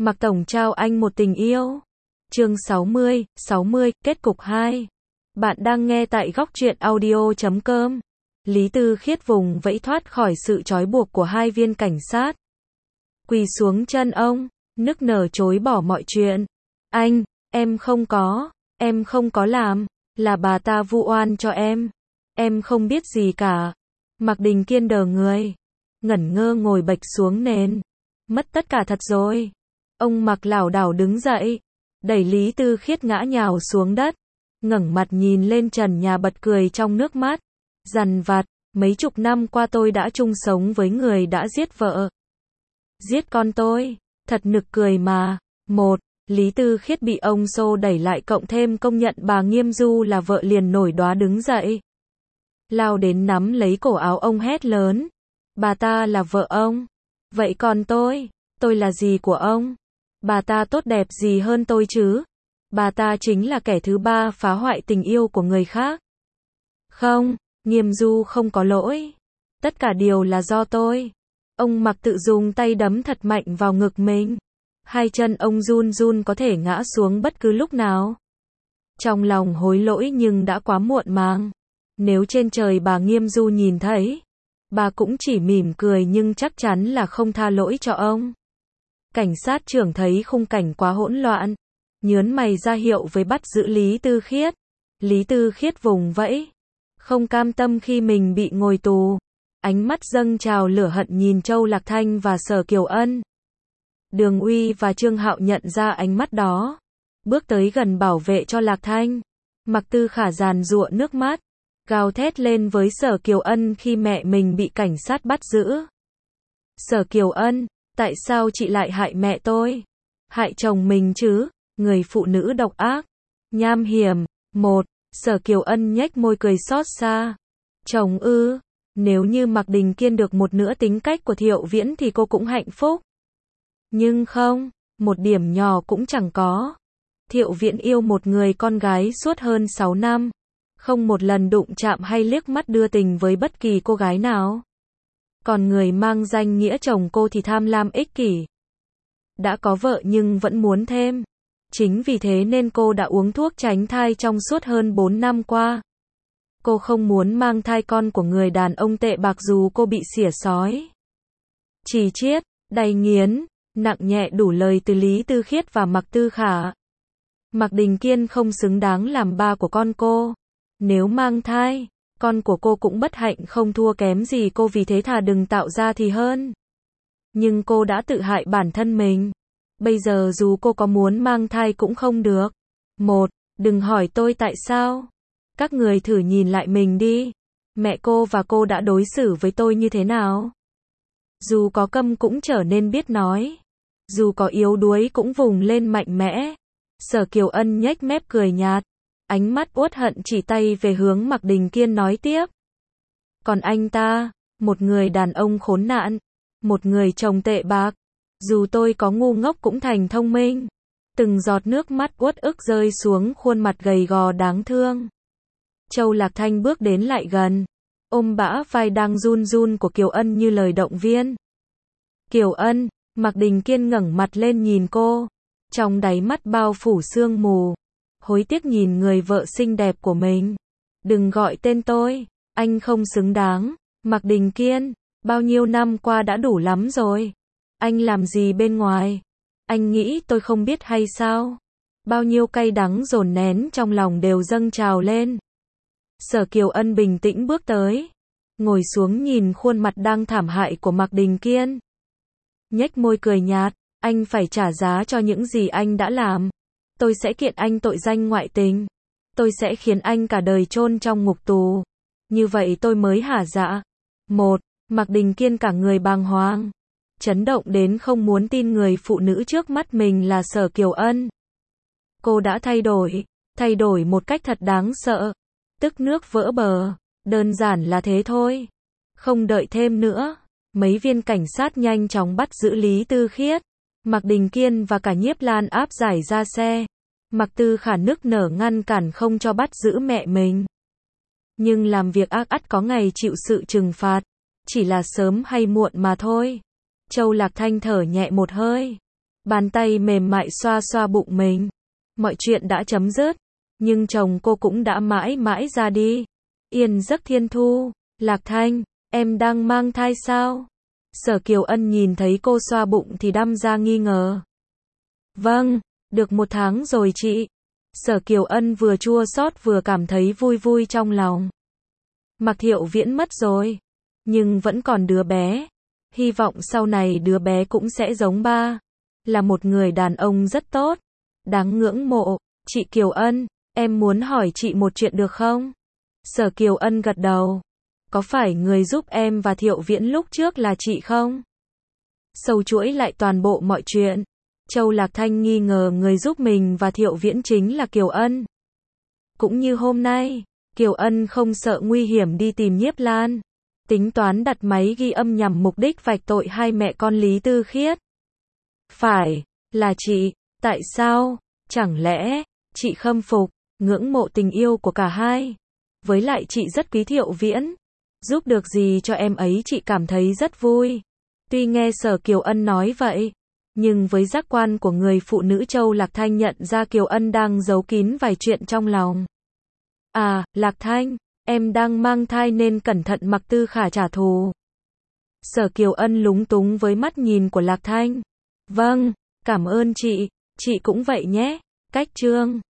Mạc Tổng trao anh một tình yêu. Chương 60, kết cục 2. Bạn đang nghe tại góc truyện audio.com. Lý Tư Khiết vùng vẫy thoát khỏi sự trói buộc của hai viên cảnh sát. Quỳ xuống chân ông, nức nở chối bỏ mọi chuyện. Anh, em không có làm, là bà ta vu oan cho em không biết gì cả. Mạc Đình Kiên đờ người, ngẩn ngơ ngồi bệch xuống nền. Mất tất cả thật rồi. Ông Mạc lảo đảo đứng dậy, đẩy Lý Tư Khiết ngã nhào xuống đất, ngẩng mặt nhìn lên trần nhà bật cười trong nước mắt. Dằn vặt, mấy chục năm qua tôi đã chung sống với người đã giết vợ, giết con tôi, thật nực cười mà. Lý Tư Khiết bị ông xô đẩy lại cộng thêm công nhận bà Nghiêm Du là vợ liền nổi đoá đứng dậy. Lao đến nắm lấy cổ áo ông hét lớn. Bà ta là vợ ông. Vậy còn tôi là gì của ông? Bà ta tốt đẹp gì hơn tôi chứ? Bà ta chính là kẻ thứ ba phá hoại tình yêu của người khác. Không, Nghiêm Du không có lỗi. Tất cả đều là do tôi. Ông Mạc tự dùng tay đấm thật mạnh vào ngực mình. Hai chân ông run run có thể ngã xuống bất cứ lúc nào. Trong lòng hối lỗi nhưng đã quá muộn màng. Nếu trên trời bà Nghiêm Du nhìn thấy, bà cũng chỉ mỉm cười nhưng chắc chắn là không tha lỗi cho ông. Cảnh sát trưởng thấy khung cảnh quá hỗn loạn, nhớn mày ra hiệu với bắt giữ Lý Tư Khiết. Lý Tư Khiết vùng vẫy, không cam tâm khi mình bị ngồi tù. Ánh mắt dâng trào lửa hận nhìn Châu Lạc Thanh và Sở Kiều Ân. Đường Uy và Trương Hạo nhận ra ánh mắt đó, bước tới gần bảo vệ cho Lạc Thanh. Mạc Tư Khả giàn giụa nước mắt, gào thét lên với Sở Kiều Ân khi mẹ mình bị cảnh sát bắt giữ. Sở Kiều Ân, tại sao chị lại hại mẹ tôi? Hại chồng mình chứ, người phụ nữ độc ác, nham hiểm. Sở Kiều Ân nhếch môi cười xót xa. Chồng ư? Nếu như Mạc Đình Kiên được một nửa tính cách của Thiệu Viễn thì cô cũng hạnh phúc. Nhưng không, một điểm nhỏ cũng chẳng có. Thiệu Viễn yêu một người con gái suốt hơn 6 năm. Không một lần đụng chạm hay liếc mắt đưa tình với bất kỳ cô gái nào. Còn người mang danh nghĩa chồng cô thì tham lam ích kỷ. Đã có vợ nhưng vẫn muốn thêm. Chính vì thế nên cô đã uống thuốc tránh thai trong suốt hơn 4 năm qua. Cô không muốn mang thai con của người đàn ông tệ bạc dù cô bị xỉa xói. Chỉ chiết, đầy nghiến, nặng nhẹ đủ lời từ Lý Tư Khiết và Mạc Tư Khả. Mạc Đình Kiên không xứng đáng làm ba của con cô. Nếu mang thai, con của cô cũng bất hạnh không thua kém gì cô, vì thế thà đừng tạo ra thì hơn. Nhưng cô đã tự hại bản thân mình. Bây giờ dù cô có muốn mang thai cũng không được. Đừng hỏi tôi tại sao. Các người thử nhìn lại mình đi. Mẹ cô và cô đã đối xử với tôi như thế nào? Dù có câm cũng trở nên biết nói. Dù có yếu đuối cũng vùng lên mạnh mẽ. Sở Kiều Ân nhếch mép cười nhạt. Ánh mắt uất hận chỉ tay về hướng Mạc Đình Kiên nói tiếp. Còn anh ta, một người đàn ông khốn nạn, một người chồng tệ bạc. Dù tôi có ngu ngốc cũng thành thông minh. Từng giọt nước mắt uất ức rơi xuống khuôn mặt gầy gò đáng thương. Châu Lạc Thanh bước đến lại gần, ôm bả vai đang run run của Kiều Ân như lời động viên. Kiều Ân, Mạc Đình Kiên ngẩng mặt lên nhìn cô, trong đáy mắt bao phủ sương mù, hối tiếc nhìn người vợ xinh đẹp của mình. Đừng gọi tên tôi, anh không xứng đáng. Mạc Đình Kiên, bao nhiêu năm qua đã đủ lắm rồi. Anh làm gì bên ngoài? Anh nghĩ tôi không biết hay sao? Bao nhiêu cay đắng dồn nén trong lòng đều dâng trào lên. Sở Kiều Ân bình tĩnh bước tới, ngồi xuống nhìn khuôn mặt đang thảm hại của Mạc Đình Kiên. Nhếch môi cười nhạt, anh phải trả giá cho những gì anh đã làm. Tôi sẽ kiện anh tội danh ngoại tình. Tôi sẽ khiến anh cả đời chôn trong ngục tù. Như vậy tôi mới hả dạ. Mạc Đình Kiên cả người bàng hoàng, chấn động đến không muốn tin người phụ nữ trước mắt mình là Sở Kiều Ân. Cô đã thay đổi một cách thật đáng sợ. Tức nước vỡ bờ, đơn giản là thế thôi. Không đợi thêm nữa, mấy viên cảnh sát nhanh chóng bắt giữ Lý Tư Khiết, Mạc Đình Kiên và cả Nhiếp Lan áp giải ra xe. Mạc Tư Khả nức nở ngăn cản không cho bắt giữ mẹ mình. Nhưng làm việc ác ắt có ngày chịu sự trừng phạt, chỉ là sớm hay muộn mà thôi. Châu Lạc Thanh thở nhẹ một hơi. Bàn tay mềm mại xoa xoa bụng mình. Mọi chuyện đã chấm dứt, nhưng chồng cô cũng đã mãi mãi ra đi. Yên giấc thiên thu. Lạc Thanh, em đang mang thai sao? Sở Kiều Ân nhìn thấy cô xoa bụng thì đăm ra nghi ngờ. Vâng, được 1 tháng rồi chị. Sở Kiều Ân vừa chua xót vừa cảm thấy vui vui trong lòng. Mạc Thiệu Viễn mất rồi, nhưng vẫn còn đứa bé. Hy vọng sau này đứa bé cũng sẽ giống ba. Là một người đàn ông rất tốt, đáng ngưỡng mộ. Chị Kiều Ân, em muốn hỏi chị một chuyện được không? Sở Kiều Ân gật đầu. Có phải người giúp em và Thiệu Viễn lúc trước là chị không? Sâu chuỗi lại toàn bộ mọi chuyện. Châu Lạc Thanh nghi ngờ người giúp mình và Thiệu Viễn chính là Kiều Ân. Cũng như hôm nay, Kiều Ân không sợ nguy hiểm đi tìm Nhiếp Lan. Tính toán đặt máy ghi âm nhằm mục đích vạch tội hai mẹ con Lý Tư Khiết. Phải, là chị, tại sao? Chẳng lẽ, chị khâm phục, ngưỡng mộ tình yêu của cả hai? Với lại chị rất quý Thiệu Viễn. Giúp được gì cho em ấy chị cảm thấy rất vui. Tuy nghe Sở Kiều Ân nói vậy, nhưng với giác quan của người phụ nữ Châu Lạc Thanh nhận ra Kiều Ân đang giấu kín vài chuyện trong lòng. À, Lạc Thanh, em đang mang thai nên cẩn thận Mạc Tư Khả trả thù. Sở Kiều Ân lúng túng với mắt nhìn của Lạc Thanh. Vâng, cảm ơn chị cũng vậy nhé. Cách chương